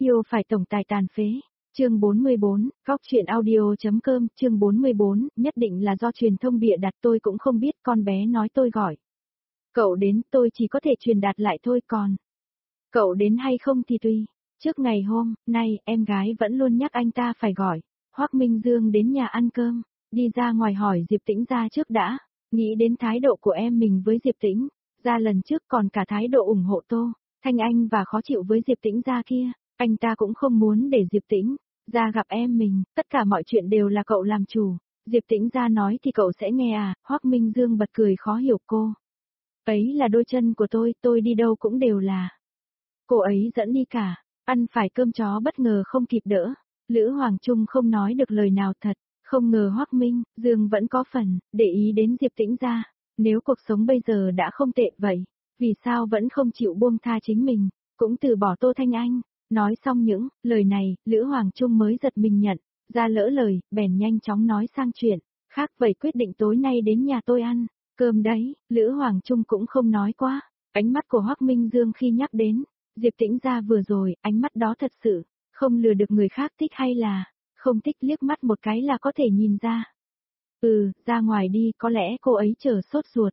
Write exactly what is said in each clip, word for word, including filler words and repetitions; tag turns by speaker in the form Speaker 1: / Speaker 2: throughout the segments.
Speaker 1: Yêu phải tổng tài tàn phế. Chương bốn mươi bốn, góc truyện audio.com, chương bốn mươi bốn, nhất định là do truyền thông bịa đặt, tôi cũng không biết, con bé nói tôi gọi. Cậu đến, tôi chỉ có thể truyền đạt lại thôi, còn cậu đến hay không thì tùy. Trước ngày hôm nay, em gái vẫn luôn nhắc anh ta phải gọi Hoắc Minh Dương đến nhà ăn cơm, đi ra ngoài hỏi Diệp Tĩnh ra trước đã, nghĩ đến thái độ của em mình với Diệp Tĩnh, ra lần trước còn cả thái độ ủng hộ Tô Thanh Anh và khó chịu với Diệp Tĩnh ra kia, anh ta cũng không muốn để Diệp Tĩnh ra gặp em mình, tất cả mọi chuyện đều là cậu làm chủ. Diệp Tĩnh ra nói thì cậu sẽ nghe à? Hoắc Minh Dương bật cười khó hiểu cô. Ấy là đôi chân của tôi, tôi đi đâu cũng đều là cô ấy dẫn đi cả. Ăn phải cơm chó bất ngờ không kịp đỡ. Lữ Hoàng Trung không nói được lời nào thật, không ngờ Hoắc Minh Dương vẫn có phần để ý đến Diệp Tĩnh ra. Nếu cuộc sống bây giờ đã không tệ vậy, vì sao vẫn không chịu buông tha chính mình, cũng từ bỏ Tô Thanh Anh. Nói xong những lời này, Lữ Hoàng Trung mới giật mình nhận ra lỡ lời, bèn nhanh chóng nói sang chuyện khác, vậy quyết định tối nay đến nhà tôi ăn cơm đấy. Lữ Hoàng Trung cũng không nói quá. Ánh mắt của Hoắc Minh Dương khi nhắc đến Diệp Tĩnh ra vừa rồi, ánh mắt đó thật sự không lừa được người khác thích hay là không thích, liếc mắt một cái là có thể nhìn ra. Ừ, ra ngoài đi, có lẽ cô ấy chờ sốt ruột.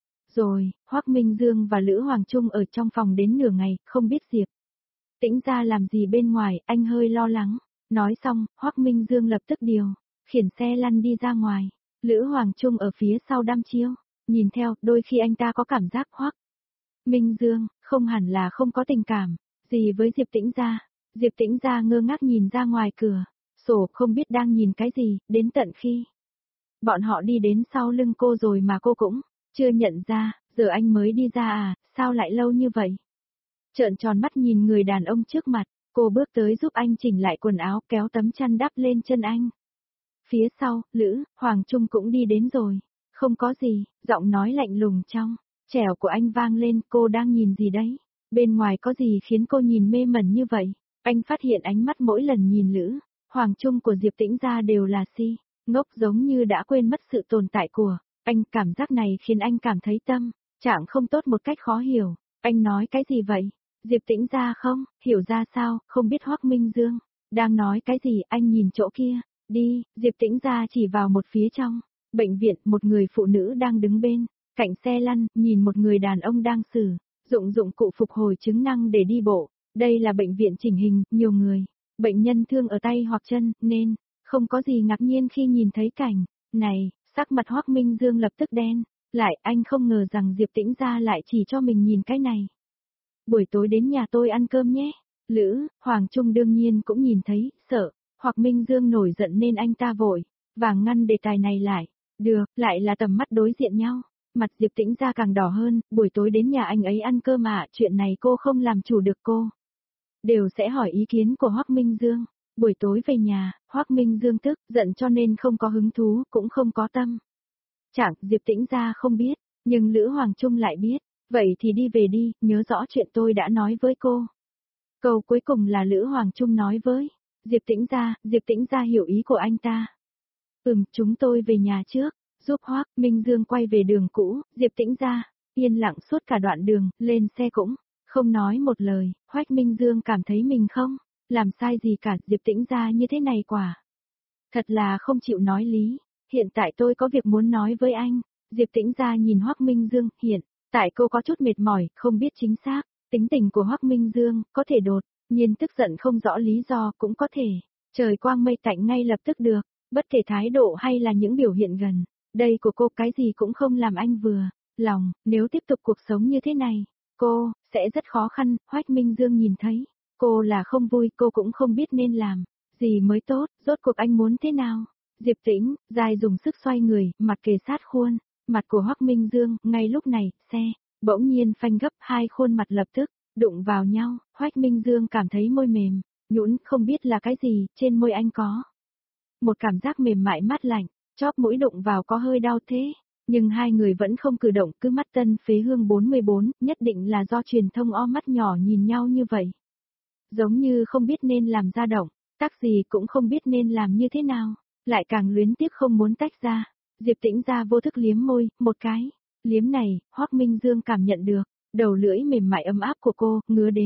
Speaker 1: Rồi, Hoắc Minh Dương và Lữ Hoàng Trung ở trong phòng đến nửa ngày, không biết Diệp Tĩnh ra làm gì bên ngoài, anh hơi lo lắng. Nói xong, Hoắc Minh Dương lập tức điều khiển xe lăn đi ra ngoài. Lữ Hoàng Trung ở phía sau đăm chiêu nhìn theo, đôi khi anh ta có cảm giác Hoắc Minh Dương không hẳn là không có tình cảm gì với Diệp Tĩnh ra. Diệp Tĩnh ra ngơ ngác nhìn ra ngoài cửa sổ, không biết đang nhìn cái gì, đến tận khi bọn họ đi đến sau lưng cô rồi mà cô cũng chưa nhận ra. Giờ anh mới đi ra à, sao lại lâu như vậy? Trợn tròn mắt nhìn người đàn ông trước mặt, cô bước tới giúp anh chỉnh lại quần áo, kéo tấm chăn đắp lên chân anh. Phía sau, Lữ Hoàng Trung cũng đi đến rồi. Không có gì, giọng nói lạnh lùng trong trẻo của anh vang lên, cô đang nhìn gì đấy? Bên ngoài có gì khiến cô nhìn mê mẩn như vậy? Anh phát hiện ánh mắt mỗi lần nhìn Lữ Hoàng Trung của Diệp Tĩnh ra đều là si ngốc, giống như đã quên mất sự tồn tại của anh. Cảm giác này khiến anh cảm thấy tâm trạng không tốt một cách khó hiểu. Anh nói cái gì vậy? Diệp Tĩnh ra không hiểu ra sao, không biết Hoắc Minh Dương đang nói cái gì. Anh nhìn chỗ kia, đi. Diệp Tĩnh ra chỉ vào một phía trong bệnh viện, một người phụ nữ đang đứng bên cạnh xe lăn, nhìn một người đàn ông đang sử dụng dụng cụ phục hồi chức năng để đi bộ. Đây là bệnh viện chỉnh hình, nhiều người bệnh nhân thương ở tay hoặc chân, nên không có gì ngạc nhiên khi nhìn thấy cảnh này. Sắc mặt Hoắc Minh Dương lập tức đen lại, anh không ngờ rằng Diệp Tĩnh ra lại chỉ cho mình nhìn cái này. Buổi tối đến nhà tôi ăn cơm nhé. Lữ Hoàng Trung đương nhiên cũng nhìn thấy, sợ Hoắc Minh Dương nổi giận nên anh ta vội vàng ngăn đề tài này lại. Được, lại là tầm mắt đối diện nhau. Mặt Diệp Tĩnh ra càng đỏ hơn. Buổi tối đến nhà anh ấy ăn cơm à? Chuyện này cô không làm chủ được, cô đều sẽ hỏi ý kiến của Hoắc Minh Dương. Buổi tối về nhà, Hoắc Minh Dương tức giận cho nên không có hứng thú, cũng không có tâm trạng. Diệp Tĩnh ra không biết, nhưng Lữ Hoàng Trung lại biết. Vậy thì đi về đi, nhớ rõ chuyện tôi đã nói với cô. Câu cuối cùng là Lữ Hoàng Trung nói với Diệp Tĩnh ra. Diệp Tĩnh ra hiểu ý của anh ta. Ừm, chúng tôi về nhà trước, giúp Hoắc Minh Dương quay về đường cũ. Diệp Tĩnh ra yên lặng suốt cả đoạn đường, lên xe cũng không nói một lời. Hoắc Minh Dương cảm thấy mình không làm sai gì cả. Diệp Tĩnh ra như thế này quả thật là không chịu nói lý. Hiện tại tôi có việc muốn nói với anh. Diệp Tĩnh ra nhìn Hoắc Minh Dương, hiện tại cô có chút mệt mỏi, không biết chính xác tính tình của Hoắc Minh Dương, có thể đột nhiên tức giận không rõ lý do, cũng có thể trời quang mây tạnh ngay lập tức được. Bất kể thái độ hay là những biểu hiện gần đây của cô, cái gì cũng không làm anh vừa lòng. Nếu tiếp tục cuộc sống như thế này, cô sẽ rất khó khăn. Hoắc Minh Dương nhìn thấy cô là không vui, cô cũng không biết nên làm gì mới tốt. Rốt cuộc anh muốn thế nào? Diệp Tĩnh dài dùng sức xoay người, mặt kề sát khuôn mặt của Hoắc Minh Dương. Ngay lúc này, xe bỗng nhiên phanh gấp, hai khuôn mặt lập tức đụng vào nhau. Hoắc Minh Dương cảm thấy môi mềm nhũn, không biết là cái gì, trên môi anh có một cảm giác mềm mại mát lạnh, chóp mũi đụng vào có hơi đau thế, nhưng hai người vẫn không cử động, cứ mắt Tân Phế Hương bốn mươi bốn, nhất định là do truyền thông o mắt nhỏ nhìn nhau như vậy. Giống như không biết nên làm ra động tác gì, cũng không biết nên làm như thế nào, lại càng luyến tiếc không muốn tách ra. Diệp Tĩnh ra vô thức liếm môi, một cái liếm này, Hoắc Minh Dương cảm nhận được đầu lưỡi mềm mại ấm áp của cô, ngứa đến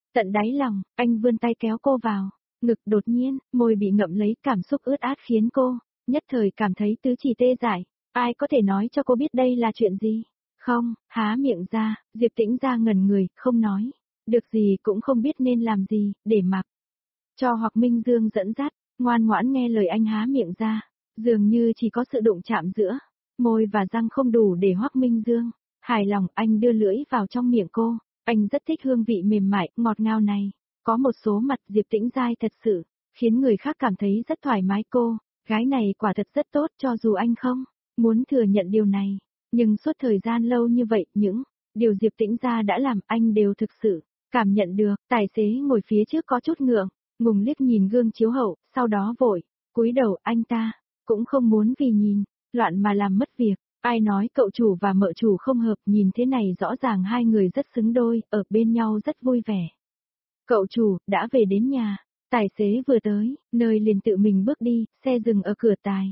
Speaker 1: Tận đáy lòng, anh vươn tay kéo cô vào, ngực đột nhiên, môi bị ngậm lấy, cảm xúc ướt át khiến cô, nhất thời cảm thấy tứ chi tê dại, ai có thể nói cho cô biết đây là chuyện gì? Không, há miệng ra, Diệp Tĩnh ra ngẩn người, không nói, được gì cũng không biết nên làm gì, để mặc. Cho hoặc Minh Dương dẫn dắt, ngoan ngoãn nghe lời anh há miệng ra, dường như chỉ có sự đụng chạm giữa môi và răng không đủ để Hoắc Minh Dương. Hài lòng anh đưa lưỡi vào trong miệng cô, anh rất thích hương vị mềm mại, ngọt ngào này. Có một số mặt Diệp Tĩnh dai thật sự, khiến người khác cảm thấy rất thoải mái cô, gái này quả thật rất tốt cho dù anh không muốn thừa nhận điều này. Nhưng suốt thời gian lâu như vậy, những điều Diệp Tĩnh ra đã làm anh đều thực sự cảm nhận được. Tài xế ngồi phía trước có chút ngượng, ngùng liếc nhìn gương chiếu hậu, sau đó vội cúi đầu. Anh ta cũng không muốn vì nhìn loạn mà làm mất việc. Ai nói cậu chủ và mợ chủ không hợp, nhìn thế này rõ ràng hai người rất xứng đôi, ở bên nhau rất vui vẻ. Cậu chủ, đã về đến nhà. Tài xế vừa tới, nơi liền tự mình bước đi, xe dừng ở cửa tài.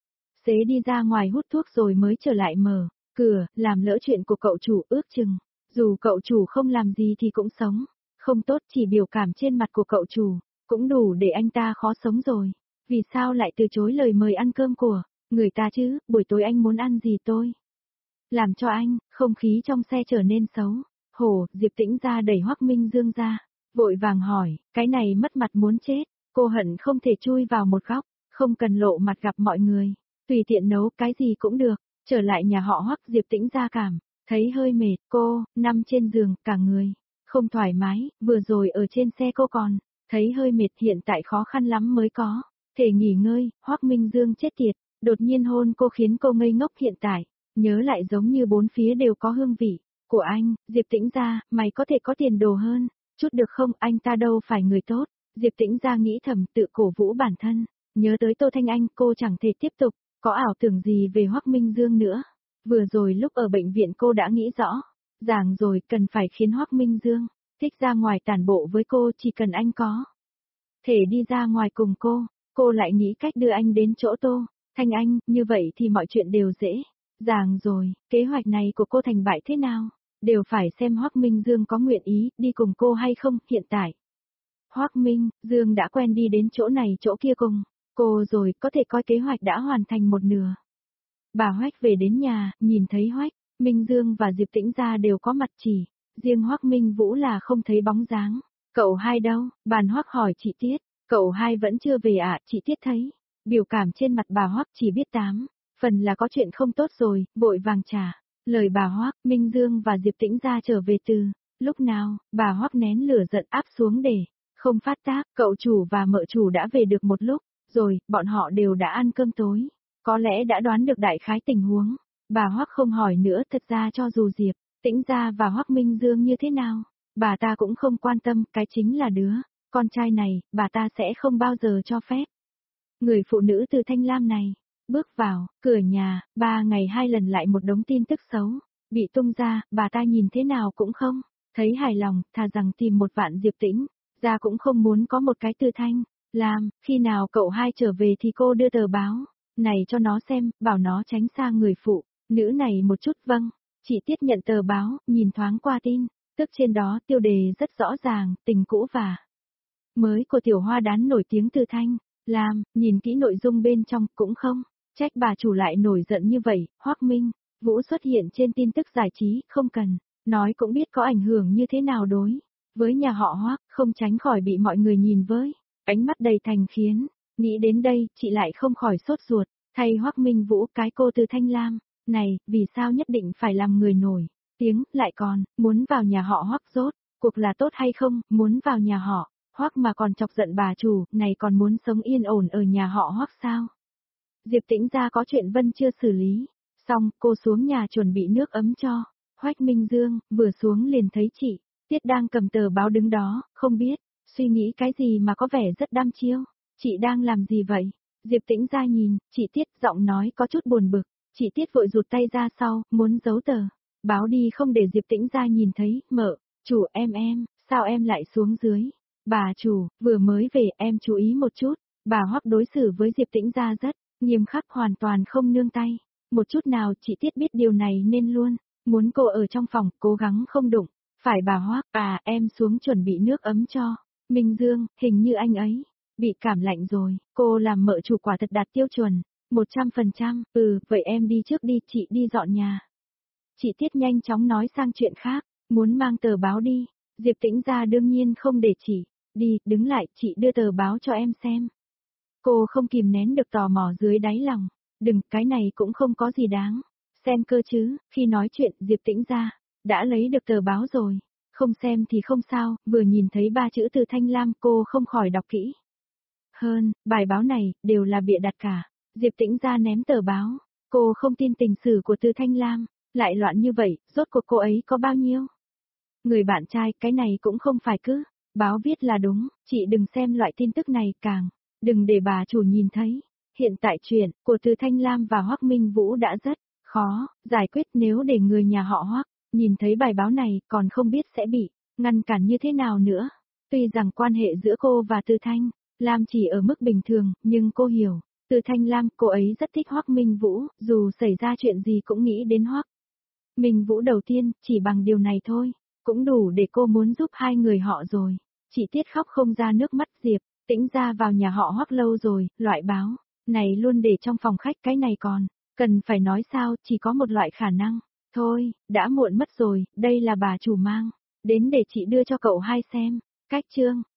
Speaker 1: Xế đi ra ngoài hút thuốc rồi mới trở lại mở cửa, làm lỡ chuyện của cậu chủ ước chừng. Dù cậu chủ không làm gì thì cũng sống. Không tốt, chỉ biểu cảm trên mặt của cậu chủ, cũng đủ để anh ta khó sống rồi. Vì sao lại từ chối lời mời ăn cơm của người ta chứ? Buổi tối anh muốn ăn gì tôi làm cho anh. Không khí trong xe trở nên xấu hổ. Diệp Tĩnh ra đẩy Hoắc Minh Dương ra, vội vàng hỏi, cái này mất mặt muốn chết. Cô hận không thể chui vào một góc, không cần lộ mặt gặp mọi người, tùy tiện nấu cái gì cũng được. Trở lại nhà họ Hoắc, Diệp Tĩnh ra cảm thấy hơi mệt. Cô nằm trên giường, cả người không thoải mái. Vừa rồi ở trên xe cô còn thấy hơi mệt, hiện tại khó khăn lắm mới có thể nghỉ ngơi. Hoắc Minh Dương chết tiệt, đột nhiên hôn cô khiến cô ngây ngốc. Hiện tại nhớ lại giống như bốn phía đều có hương vị của anh. Diệp Tĩnh ra, mày có thể có tiền đồ hơn chút được không? Anh ta đâu phải người tốt. Diệp Tĩnh ra nghĩ thầm, tự cổ vũ bản thân. Nhớ tới Tô Thanh Anh, cô chẳng thể tiếp tục có ảo tưởng gì về Hoắc Minh Dương nữa. Vừa rồi lúc ở bệnh viện cô đã nghĩ rõ ràng rồi, cần phải khiến Hoắc Minh Dương thích ra ngoài tản bộ với cô. Chỉ cần anh có thể đi ra ngoài cùng cô, cô lại nghĩ cách đưa anh đến chỗ Tô Thanh Anh, như vậy thì mọi chuyện đều dễ dàng rồi. Kế hoạch này của cô thành bại thế nào, đều phải xem Hoắc Minh Dương có nguyện ý đi cùng cô hay không. Hiện tại Hoắc Minh Dương đã quen đi đến chỗ này chỗ kia cùng cô rồi, có thể coi kế hoạch đã hoàn thành một nửa. Bà Hoắc về đến nhà, nhìn thấy Hoắc Minh Dương và Diệp Tĩnh ra đều có mặt, chỉ riêng Hoắc Minh Vũ là không thấy bóng dáng. Cậu hai đâu? Bàn Hoắc hỏi chị Tiết. Cậu hai vẫn chưa về ạ. Chị Tiết thấy biểu cảm trên mặt bà Hoắc chỉ biết tám phần là có chuyện không tốt rồi, vội vàng trả lời bà Hoắc. Minh Dương và Diệp Tĩnh ra trở về từ lúc nào? Bà Hoắc nén lửa giận áp xuống để không phát tác. Cậu chủ và mợ chủ đã về được một lúc rồi, bọn họ đều đã ăn cơm tối, có lẽ đã đoán được đại khái tình huống. Bà Hoắc không hỏi nữa. Thật ra cho dù Diệp Tĩnh ra và Hoắc Minh Dương như thế nào, bà ta cũng không quan tâm. Cái chính là đứa con trai này, bà ta sẽ không bao giờ cho phép người phụ nữ từ Thanh Lam này bước vào cửa nhà. Ba ngày hai lần lại một đống tin tức xấu bị tung ra, bà ta nhìn thế nào cũng không thấy hài lòng. Thà rằng tìm một vạn Diệp Tĩnh ra cũng không muốn có một cái từ Thanh Lam. Khi nào cậu hai trở về thì cô đưa tờ báo này cho nó xem, bảo nó tránh xa người phụ nữ này một chút. Vâng. Chị Tiết nhận tờ báo, nhìn thoáng qua tin tức trên đó, tiêu đề rất rõ ràng, tình cũ và mới của tiểu hoa đán nổi tiếng từ Thanh Lam. Nhìn kỹ nội dung bên trong, cũng không trách bà chủ lại nổi giận như vậy. Hoắc Minh Vũ xuất hiện trên tin tức giải trí, không cần nói cũng biết có ảnh hưởng như thế nào đối với nhà họ Hoắc, không tránh khỏi bị mọi người nhìn với ánh mắt đầy thành khiến. Nghĩ đến đây, chị lại không khỏi sốt ruột thay Hoắc Minh Vũ. Cái cô từ Thanh Lam này, vì sao nhất định phải làm người nổi tiếng, lại còn muốn vào nhà họ Hoắc? Rốt cuộc là tốt hay không? Muốn vào nhà họ Hoắc mà còn chọc giận bà chủ, này còn muốn sống yên ổn ở nhà họ Hoắc sao? Diệp Tĩnh ra có chuyện Vân chưa xử lý xong, cô xuống nhà chuẩn bị nước ấm cho Hoắc Minh Dương. Vừa xuống liền thấy chị Tiết đang cầm tờ báo đứng đó, không biết suy nghĩ cái gì mà có vẻ rất đăm chiêu. Chị đang làm gì vậy? Diệp Tĩnh ra nhìn chị Tiết, giọng nói có chút buồn bực. Chị Tiết vội rụt tay ra sau, muốn giấu tờ báo đi không để Diệp Tĩnh ra nhìn thấy. Mợ chủ, em em, sao em lại xuống dưới? Bà chủ, vừa mới về, em chú ý một chút. Bà Hoắc đối xử với Diệp Tĩnh ra rất nghiêm khắc, hoàn toàn không nương tay một chút nào. Chị Tiết biết điều này nên luôn muốn cô ở trong phòng, cố gắng không đụng Phải bà Hoác, à em xuống chuẩn bị nước ấm cho. Minh Dương, hình như anh ấy bị cảm lạnh rồi, cô làm mợ chủ quả thật đạt tiêu chuẩn, một trăm phần trăm, ừ, vậy em đi trước đi, chị đi dọn nhà. Chị Tiết nhanh chóng nói sang chuyện khác, muốn mang tờ báo đi, Diệp Tĩnh Gia đương nhiên không để chị, đi, đứng lại, chị đưa tờ báo cho em xem. Cô không kìm nén được tò mò dưới đáy lòng, đừng, cái này cũng không có gì đáng, xem cơ chứ, khi nói chuyện Diệp Tĩnh Gia, đã lấy được tờ báo rồi, không xem thì không sao, vừa nhìn thấy ba chữ từ Thanh Lam cô không khỏi đọc kỹ. Hơn, bài báo này, đều là bịa đặt cả, Diệp Tĩnh Gia ném tờ báo, cô không tin tình sử của Từ Thanh Lam, lại loạn như vậy, rốt cuộc cô ấy có bao nhiêu? Người bạn trai, cái này cũng không phải cứ, báo viết là đúng, chị đừng xem loại tin tức này càng, đừng để bà chủ nhìn thấy. Hiện tại chuyện của Từ Thanh Lam và Hoắc Minh Vũ đã rất khó giải quyết nếu để người nhà họ Hoắc nhìn thấy bài báo này còn không biết sẽ bị ngăn cản như thế nào nữa. Tuy rằng quan hệ giữa cô và Từ Thanh Lam chỉ ở mức bình thường, nhưng cô hiểu, Từ Thanh Lam, cô ấy rất thích Hoắc Minh Vũ, dù xảy ra chuyện gì cũng nghĩ đến Hoắc Minh Vũ đầu tiên, chỉ bằng điều này thôi, cũng đủ để cô muốn giúp hai người họ rồi. Chị Tiết khóc không ra nước mắt. Diệp Tĩnh Gia vào nhà họ Hoắc lâu rồi, loại báo này luôn để trong phòng khách, cái này còn cần phải nói sao, chỉ có một loại khả năng. Thôi, đã muộn mất rồi, đây là bà chủ mang đến để chị đưa cho cậu hai xem. Cách chương